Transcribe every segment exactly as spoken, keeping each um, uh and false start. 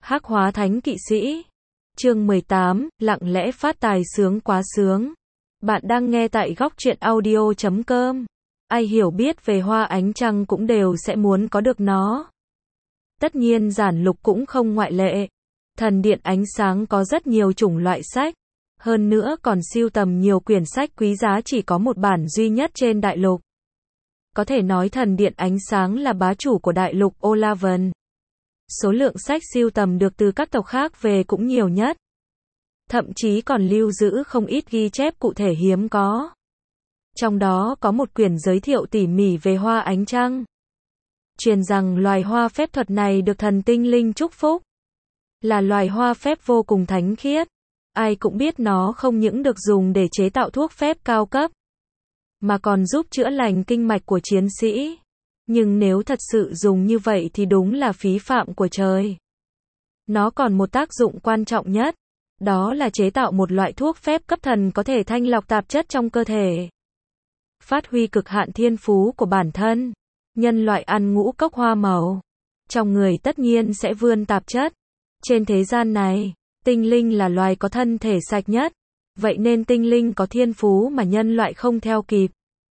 Hắc hóa thánh kỵ sĩ. Chương mười tám, lặng lẽ phát tài sướng quá sướng. Bạn đang nghe tại góc truyện audio chấm com. Ai hiểu biết về hoa ánh trăng cũng đều sẽ muốn có được nó. Tất nhiên giản lục cũng không ngoại lệ. Thần điện ánh sáng có rất nhiều chủng loại sách. Hơn nữa còn sưu tầm nhiều quyển sách quý giá chỉ có một bản duy nhất trên đại lục. Có thể nói thần điện ánh sáng là bá chủ của đại lục Olavan. Số lượng sách sưu tầm được từ các tộc khác về cũng nhiều nhất. Thậm chí còn lưu giữ không ít ghi chép cụ thể hiếm có. Trong đó có một quyển giới thiệu tỉ mỉ về hoa ánh trăng. Truyền rằng loài hoa phép thuật này được thần tinh linh chúc phúc. Là loài hoa phép vô cùng thánh khiết. Ai cũng biết nó không những được dùng để chế tạo thuốc phép cao cấp, mà còn giúp chữa lành kinh mạch của chiến sĩ. Nhưng nếu thật sự dùng như vậy thì đúng là phí phạm của trời. Nó còn một tác dụng quan trọng nhất. Đó là chế tạo một loại thuốc phép cấp thần có thể thanh lọc tạp chất trong cơ thể. Phát huy cực hạn thiên phú của bản thân. Nhân loại ăn ngũ cốc hoa màu. Trong người tất nhiên sẽ vươn tạp chất. Trên thế gian này, tinh linh là loài có thân thể sạch nhất. Vậy nên tinh linh có thiên phú mà nhân loại không theo kịp.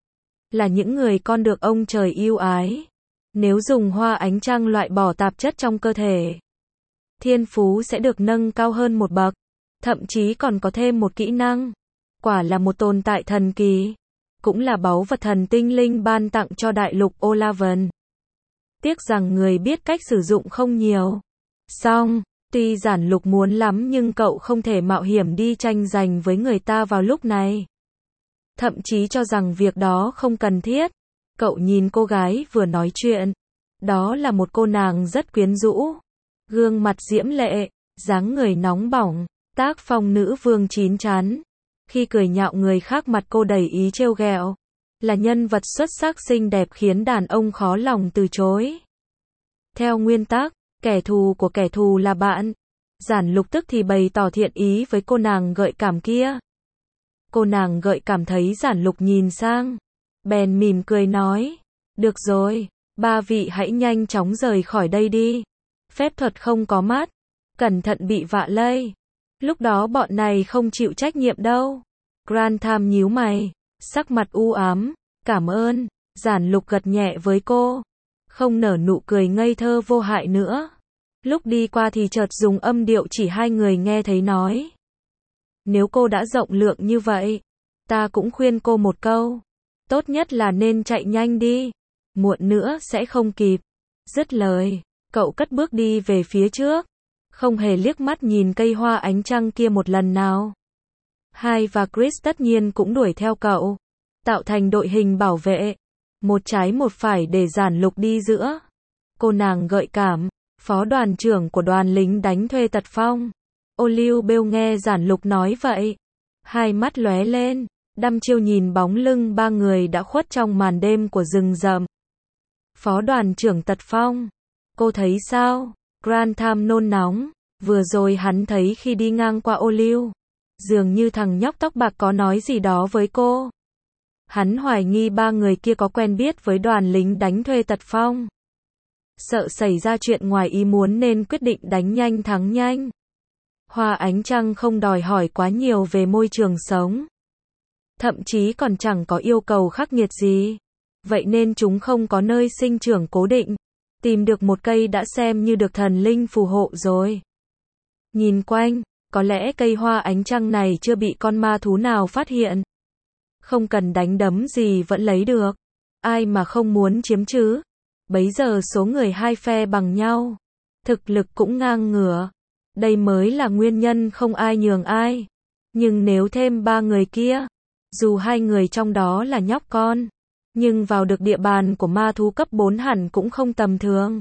Là những người con được ông trời yêu ái. Nếu dùng hoa ánh trăng loại bỏ tạp chất trong cơ thể, thiên phú sẽ được nâng cao hơn một bậc. Thậm chí còn có thêm một kỹ năng. Quả là một tồn tại thần kỳ. Cũng là báu vật thần tinh linh ban tặng cho đại lục Olavan. Tiếc rằng người biết cách sử dụng không nhiều. Song, tuy giản lục muốn lắm nhưng cậu không thể mạo hiểm đi tranh giành với người ta vào lúc này. Thậm chí cho rằng việc đó không cần thiết. Cậu nhìn cô gái vừa nói chuyện. Đó là một cô nàng rất quyến rũ. Gương mặt diễm lệ, dáng người nóng bỏng, tác phong nữ vương chín chắn. Khi cười nhạo người khác mặt cô đầy ý trêu ghẹo. Là nhân vật xuất sắc xinh đẹp khiến đàn ông khó lòng từ chối. Theo nguyên tắc, kẻ thù của kẻ thù là bạn. Giản lục tức thì bày tỏ thiện ý với cô nàng gợi cảm kia. Cô nàng gợi cảm thấy giản lục nhìn sang. Bèn mỉm cười nói. Được rồi, ba vị hãy nhanh chóng rời khỏi đây đi. Phép thuật không có mắt. Cẩn thận bị vạ lây. Lúc đó bọn này không chịu trách nhiệm đâu. Grantham nhíu mày. Sắc mặt u ám. Cảm ơn. Giản lục gật nhẹ với cô. Không nở nụ cười ngây thơ vô hại nữa. Lúc đi qua thì chợt dùng âm điệu chỉ hai người nghe thấy nói. Nếu cô đã rộng lượng như vậy, ta cũng khuyên cô một câu. Tốt nhất là nên chạy nhanh đi. Muộn nữa sẽ không kịp. Dứt lời, cậu cất bước đi về phía trước. Không hề liếc mắt nhìn cây hoa ánh trăng kia một lần nào. Hai và Chris tất nhiên cũng đuổi theo cậu. Tạo thành đội hình bảo vệ. Một trái một phải để giản lục đi giữa. Cô nàng gợi cảm. Phó đoàn trưởng của đoàn lính đánh thuê Tật Phong. Oliu Bêu nghe giản lục nói vậy. Hai mắt lóe lên. Đăm chiêu nhìn bóng lưng ba người đã khuất trong màn đêm của rừng rậm. Phó đoàn trưởng Tật Phong. Cô thấy sao? Grantham nôn nóng. Vừa rồi hắn thấy khi đi ngang qua Oliu. Dường như thằng nhóc tóc bạc có nói gì đó với cô. Hắn hoài nghi ba người kia có quen biết với đoàn lính đánh thuê Tật Phong. Sợ xảy ra chuyện ngoài ý muốn nên quyết định đánh nhanh thắng nhanh. Hoa ánh trăng không đòi hỏi quá nhiều về môi trường sống. Thậm chí còn chẳng có yêu cầu khắc nghiệt gì. Vậy nên chúng không có nơi sinh trưởng cố định. Tìm được một cây đã xem như được thần linh phù hộ rồi. Nhìn quanh, có lẽ cây hoa ánh trăng này chưa bị con ma thú nào phát hiện. Không cần đánh đấm gì vẫn lấy được. Ai mà không muốn chiếm chứ? Bấy giờ số người hai phe bằng nhau. Thực lực cũng ngang ngửa. Đây mới là nguyên nhân không ai nhường ai. Nhưng nếu thêm ba người kia, dù hai người trong đó là nhóc con, nhưng vào được địa bàn của ma thú cấp bốn hẳn cũng không tầm thường.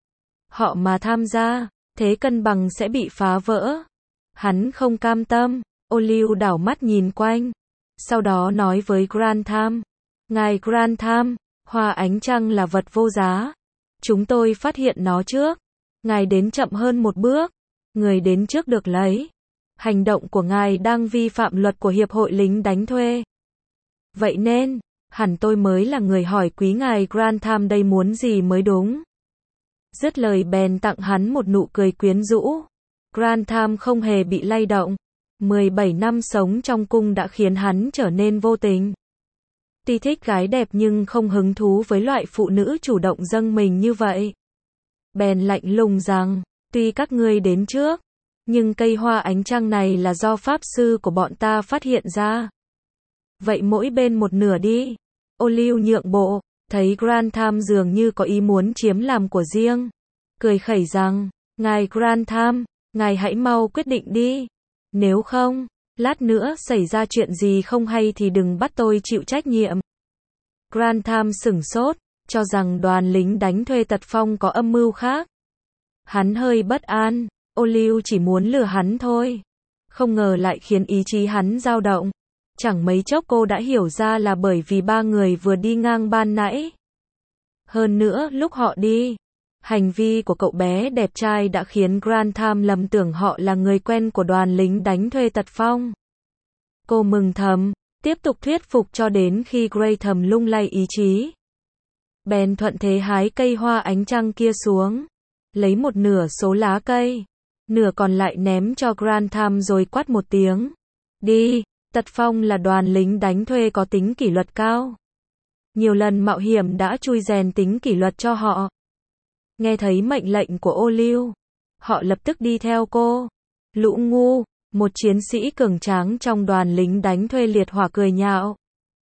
Họ mà tham gia, thế cân bằng sẽ bị phá vỡ. Hắn không cam tâm. Oliu đảo mắt nhìn quanh. Sau đó nói với Grantham. Ngài Grantham, hoa ánh trăng là vật vô giá. Chúng tôi phát hiện nó trước. Ngài đến chậm hơn một bước. Người đến trước được lấy. Hành động của ngài đang vi phạm luật của Hiệp hội lính đánh thuê. Vậy nên, hẳn tôi mới là người hỏi quý ngài Grantham đây muốn gì mới đúng. Dứt lời bèn tặng hắn một nụ cười quyến rũ. Grantham không hề bị lay động. mười bảy năm sống trong cung đã khiến hắn trở nên vô tình. Tuy thích gái đẹp nhưng không hứng thú với loại phụ nữ chủ động dâng mình như vậy. Bèn lạnh lùng rằng, tuy các ngươi đến trước, nhưng cây hoa ánh trăng này là do pháp sư của bọn ta phát hiện ra. Vậy mỗi bên một nửa đi. Olive nhượng bộ, thấy Grantham dường như có ý muốn chiếm làm của riêng. Cười khẩy rằng, ngài Grantham, ngài hãy mau quyết định đi. Nếu không, lát nữa xảy ra chuyện gì không hay thì đừng bắt tôi chịu trách nhiệm. Grantham sửng sốt, cho rằng đoàn lính đánh thuê Tật Phong có âm mưu khác. Hắn hơi bất an, Olive chỉ muốn lừa hắn thôi. Không ngờ lại khiến ý chí hắn dao động. Chẳng mấy chốc cô đã hiểu ra là bởi vì ba người vừa đi ngang ban nãy. Hơn nữa, lúc họ đi, hành vi của cậu bé đẹp trai đã khiến Grantham lầm tưởng họ là người quen của đoàn lính đánh thuê Tật Phong. Cô mừng thầm, tiếp tục thuyết phục cho đến khi Grantham lung lay ý chí. Bèn thuận thế hái cây hoa ánh trăng kia xuống, lấy một nửa số lá cây, nửa còn lại ném cho Grantham rồi quát một tiếng. Đi, Tật Phong là đoàn lính đánh thuê có tính kỷ luật cao. Nhiều lần mạo hiểm đã chui rèn tính kỷ luật cho họ. Nghe thấy mệnh lệnh của Olive, họ lập tức đi theo cô. Lũ ngu, một chiến sĩ cường tráng trong đoàn lính đánh thuê liệt hỏa cười nhạo.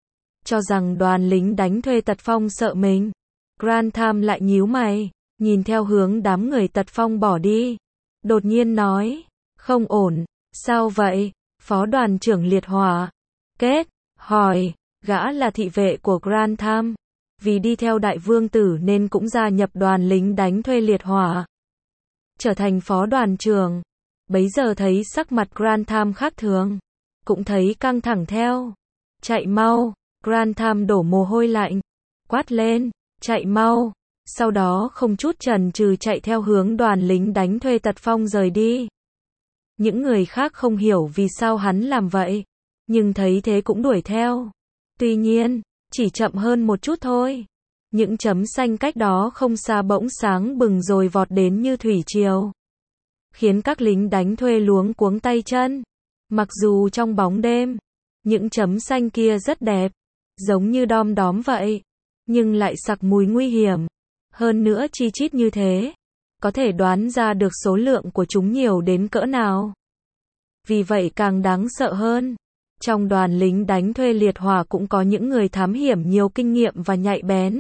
Cho rằng đoàn lính đánh thuê Tật Phong sợ mình. Grantham lại nhíu mày, nhìn theo hướng đám người Tật Phong bỏ đi. Đột nhiên nói, không ổn, sao vậy, phó đoàn trưởng liệt hỏa. Kết, hỏi, gã là thị vệ của Grantham. Vì đi theo đại vương tử nên cũng gia nhập đoàn lính đánh thuê liệt hỏa. Trở thành phó đoàn trưởng. Bấy giờ thấy sắc mặt Grantham khác thường. Cũng thấy căng thẳng theo. Chạy mau, Grantham đổ mồ hôi lạnh. Quát lên, chạy mau. Sau đó không chút chần chừ chạy theo hướng đoàn lính đánh thuê Tật Phong rời đi. Những người khác không hiểu vì sao hắn làm vậy. Nhưng thấy thế cũng đuổi theo. Tuy nhiên, chỉ chậm hơn một chút thôi. Những chấm xanh cách đó không xa bỗng sáng bừng rồi vọt đến như thủy triều. Khiến các lính đánh thuê luống cuống tay chân. Mặc dù trong bóng đêm, những chấm xanh kia rất đẹp, giống như đom đóm vậy, nhưng lại sặc mùi nguy hiểm. Hơn nữa chi chít như thế, có thể đoán ra được số lượng của chúng nhiều đến cỡ nào. Vì vậy càng đáng sợ hơn. Trong đoàn lính đánh thuê liệt hỏa cũng có những người thám hiểm nhiều kinh nghiệm và nhạy bén.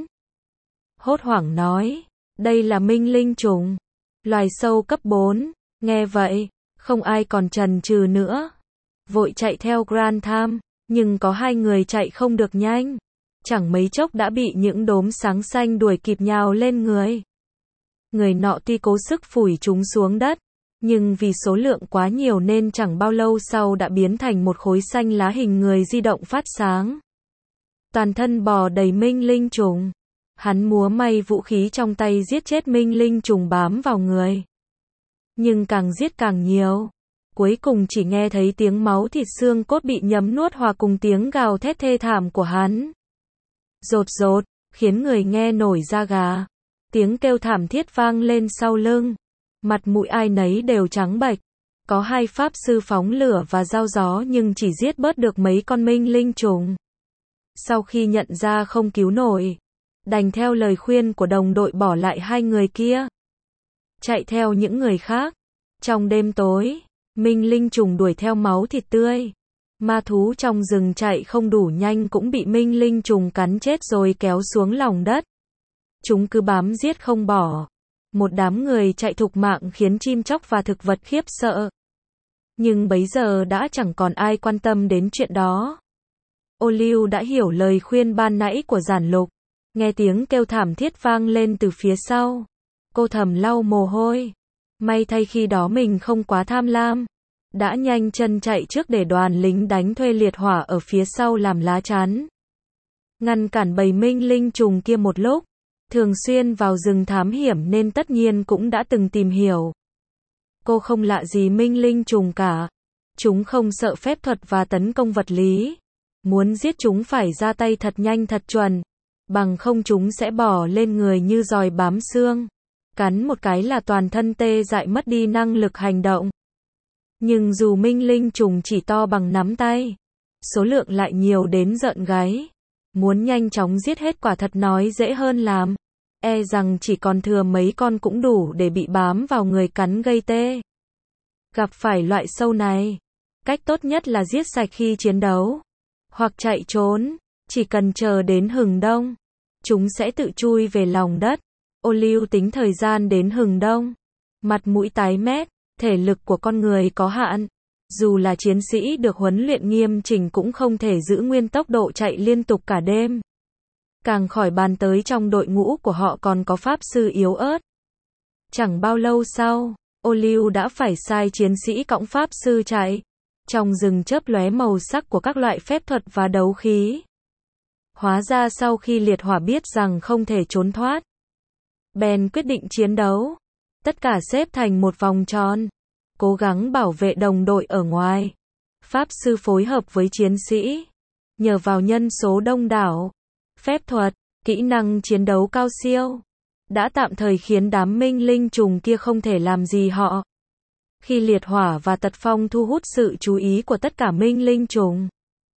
Hốt hoảng nói, đây là minh linh trùng, loài sâu cấp bốn. Nghe vậy, không ai còn chần chừ nữa. Vội chạy theo Grantham, nhưng có hai người chạy không được nhanh. Chẳng mấy chốc đã bị những đốm sáng xanh đuổi kịp nhào lên người. Người nọ tuy cố sức phủi chúng xuống đất, nhưng vì số lượng quá nhiều nên chẳng bao lâu sau đã biến thành một khối xanh lá hình người di động phát sáng. Toàn thân bò đầy minh linh trùng. Hắn múa may vũ khí trong tay giết chết minh linh trùng bám vào người. Nhưng càng giết càng nhiều. Cuối cùng chỉ nghe thấy tiếng máu thịt xương cốt bị nhấm nuốt hòa cùng tiếng gào thét thê thảm của hắn. Rột rột, khiến người nghe nổi da gà. Tiếng kêu thảm thiết vang lên sau lưng. Mặt mũi ai nấy đều trắng bệch. Có hai pháp sư phóng lửa và dao gió nhưng chỉ giết bớt được mấy con minh linh trùng. Sau khi nhận ra không cứu nổi, đành theo lời khuyên của đồng đội bỏ lại hai người kia, chạy theo những người khác. Trong đêm tối, minh linh trùng đuổi theo máu thịt tươi. Ma thú trong rừng chạy không đủ nhanh cũng bị minh linh trùng cắn chết rồi kéo xuống lòng đất. Chúng cứ bám giết không bỏ. Một đám người chạy thục mạng khiến chim chóc và thực vật khiếp sợ. Nhưng bấy giờ đã chẳng còn ai quan tâm đến chuyện đó. Olive đã hiểu lời khuyên ban nãy của Giản Lục. Nghe tiếng kêu thảm thiết vang lên từ phía sau. Cô thầm lau mồ hôi. May thay khi đó mình không quá tham lam. Đã nhanh chân chạy trước để đoàn lính đánh thuê liệt hỏa ở phía sau làm lá chắn. Ngăn cản bầy minh linh trùng kia một lúc. Thường xuyên vào rừng thám hiểm nên tất nhiên cũng đã từng tìm hiểu. Cô không lạ gì minh linh trùng cả. Chúng không sợ phép thuật và tấn công vật lý. Muốn giết chúng phải ra tay thật nhanh thật chuẩn. Bằng không chúng sẽ bỏ lên người như giòi bám xương. cắn một cái là toàn thân tê dại mất đi năng lực hành động. Nhưng dù minh linh trùng chỉ to bằng nắm tay, số lượng lại nhiều đến rợn gáy. Muốn nhanh chóng giết hết quả thật nói dễ hơn làm. E rằng chỉ còn thừa mấy con cũng đủ để bị bám vào người cắn gây tê. Gặp phải loại sâu này, cách tốt nhất là giết sạch khi chiến đấu, hoặc chạy trốn. Chỉ cần chờ đến hừng đông, chúng sẽ tự chui về lòng đất. Ô Liu tính thời gian đến hừng đông. Mặt mũi tái mét, thể lực của con người có hạn. Dù là chiến sĩ được huấn luyện nghiêm chỉnh cũng không thể giữ nguyên tốc độ chạy liên tục cả đêm. Càng khỏi bàn tới trong đội ngũ của họ còn có pháp sư yếu ớt. Chẳng bao lâu sau, Ô Liu đã phải sai chiến sĩ cõng pháp sư chạy. Trong rừng chớp lóe màu sắc của các loại phép thuật và đấu khí. Hóa ra sau khi liệt hỏa biết rằng không thể trốn thoát, bèn quyết định chiến đấu. Tất cả xếp thành một vòng tròn, cố gắng bảo vệ đồng đội ở ngoài. Pháp sư phối hợp với chiến sĩ, nhờ vào nhân số đông đảo, phép thuật, kỹ năng chiến đấu cao siêu, đã tạm thời khiến đám minh linh trùng kia không thể làm gì họ. Khi liệt hỏa và tật phong thu hút sự chú ý của tất cả minh linh trùng,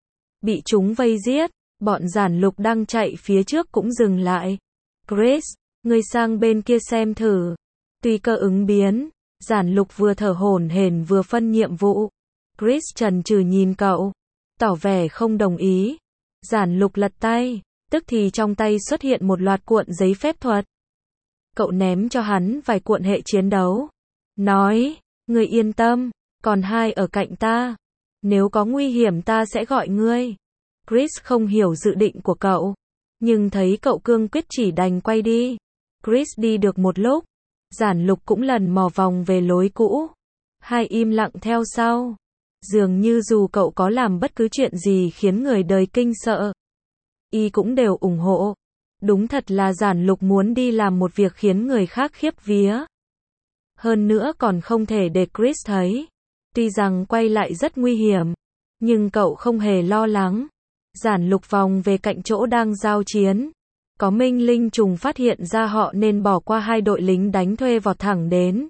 bị chúng vây giết, bọn giản lục đang chạy phía trước cũng dừng lại. Chris, ngươi sang bên kia xem thử. Tùy cơ ứng biến, giản lục vừa thở hổn hển vừa phân nhiệm vụ. Chris chần chừ nhìn cậu, tỏ vẻ không đồng ý. Giản lục lật tay, tức thì trong tay xuất hiện một loạt cuộn giấy phép thuật. Cậu ném cho hắn vài cuộn hệ chiến đấu. Nói, ngươi yên tâm, còn hai ở cạnh ta. Nếu có nguy hiểm ta sẽ gọi ngươi. Chris không hiểu dự định của cậu, nhưng thấy cậu cương quyết chỉ đành quay đi. Chris đi được một lúc, giản lục cũng lần mò vòng về lối cũ. Hai im lặng theo sau. Dường như dù cậu có làm bất cứ chuyện gì khiến người đời kinh sợ, y cũng đều ủng hộ. Đúng thật là giản lục muốn đi làm một việc khiến người khác khiếp vía. Hơn nữa còn không thể để Chris thấy. Tuy rằng quay lại rất nguy hiểm, nhưng cậu không hề lo lắng. Giản lục vòng về cạnh chỗ đang giao chiến. Có minh linh trùng phát hiện ra họ nên bỏ qua hai đội lính đánh thuê vọt thẳng đến.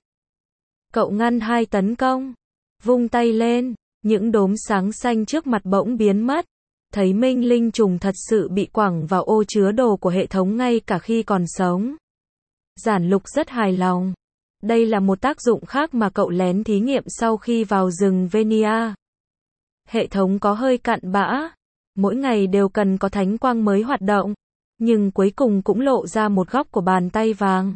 Cậu ngăn hai tấn công. Vung tay lên, những đốm sáng xanh trước mặt bỗng biến mất. Thấy minh linh trùng thật sự bị quẳng vào ô chứa đồ của hệ thống ngay cả khi còn sống. Giản lục rất hài lòng. Đây là một tác dụng khác mà cậu lén thí nghiệm sau khi vào rừng Venia. Hệ thống có hơi cặn bã. Mỗi ngày đều cần có thánh quang mới hoạt động. Nhưng cuối cùng cũng lộ ra một góc của bàn tay vàng.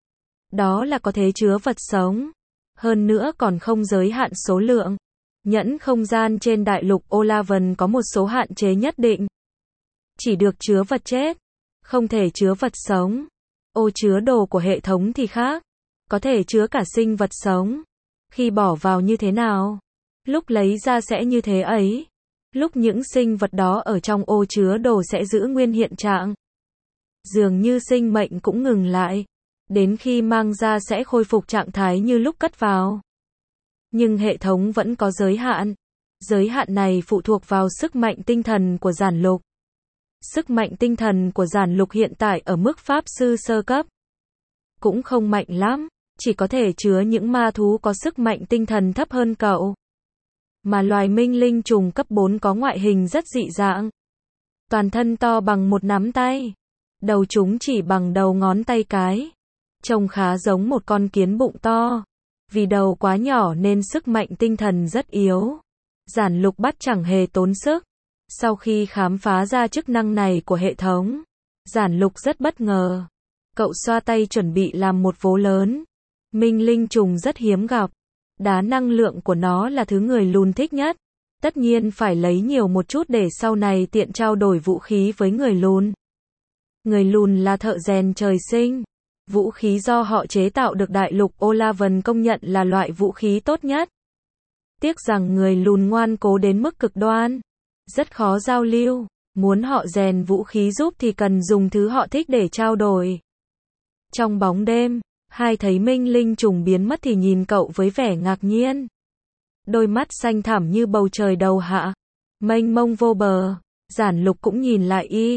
Đó là có thể chứa vật sống. Hơn nữa còn không giới hạn số lượng. Nhẫn không gian trên đại lục Olavan có một số hạn chế nhất định. Chỉ được chứa vật chết, không thể chứa vật sống. Ô chứa đồ của hệ thống thì khác. Có thể chứa cả sinh vật sống. Khi bỏ vào như thế nào, lúc lấy ra sẽ như thế ấy. Lúc những sinh vật đó ở trong ô chứa đồ sẽ giữ nguyên hiện trạng. Dường như sinh mệnh cũng ngừng lại. Đến khi mang ra sẽ khôi phục trạng thái như lúc cất vào. Nhưng hệ thống vẫn có giới hạn. Giới hạn này phụ thuộc vào sức mạnh tinh thần của giản lục. Sức mạnh tinh thần của giản lục hiện tại ở mức pháp sư sơ cấp. Cũng không mạnh lắm, chỉ có thể chứa những ma thú có sức mạnh tinh thần thấp hơn cậu. Mà loài minh linh trùng cấp bốn có ngoại hình rất dị dạng. Toàn thân to bằng một nắm tay. Đầu chúng chỉ bằng đầu ngón tay cái. Trông khá giống một con kiến bụng to. Vì đầu quá nhỏ nên sức mạnh tinh thần rất yếu. Giản lục bắt chẳng hề tốn sức. Sau khi khám phá ra chức năng này của hệ thống, giản lục rất bất ngờ. Cậu xoa tay chuẩn bị làm một vố lớn. Minh linh trùng rất hiếm gặp. Đá năng lượng của nó là thứ người lùn thích nhất. Tất nhiên phải lấy nhiều một chút để sau này tiện trao đổi vũ khí với người lùn. Người lùn là thợ rèn trời sinh. Vũ khí do họ chế tạo được đại lục Olavan công nhận là loại vũ khí tốt nhất. Tiếc rằng người lùn ngoan cố đến mức cực đoan. Rất khó giao lưu. Muốn họ rèn vũ khí giúp thì cần dùng thứ họ thích để trao đổi. Trong bóng đêm, hai thấy minh linh trùng biến mất thì nhìn cậu với vẻ ngạc nhiên. Đôi mắt xanh thẳm như bầu trời đầu hạ. Mênh mông vô bờ. Giản lục cũng nhìn lại y.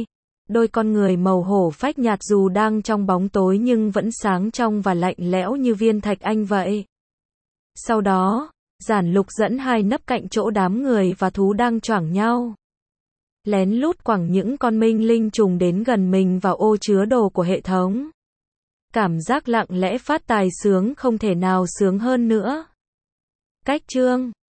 Đôi con người màu hổ phách nhạt dù đang trong bóng tối nhưng vẫn sáng trong và lạnh lẽo như viên thạch anh vậy. Sau đó, Giản Lục dẫn hai nấp cạnh chỗ đám người và thú đang choảng nhau. Lén lút quẳng những con minh linh trùng đến gần mình vào ô chứa đồ của hệ thống. Cảm giác lặng lẽ phát tài sướng không thể nào sướng hơn nữa. Cách chương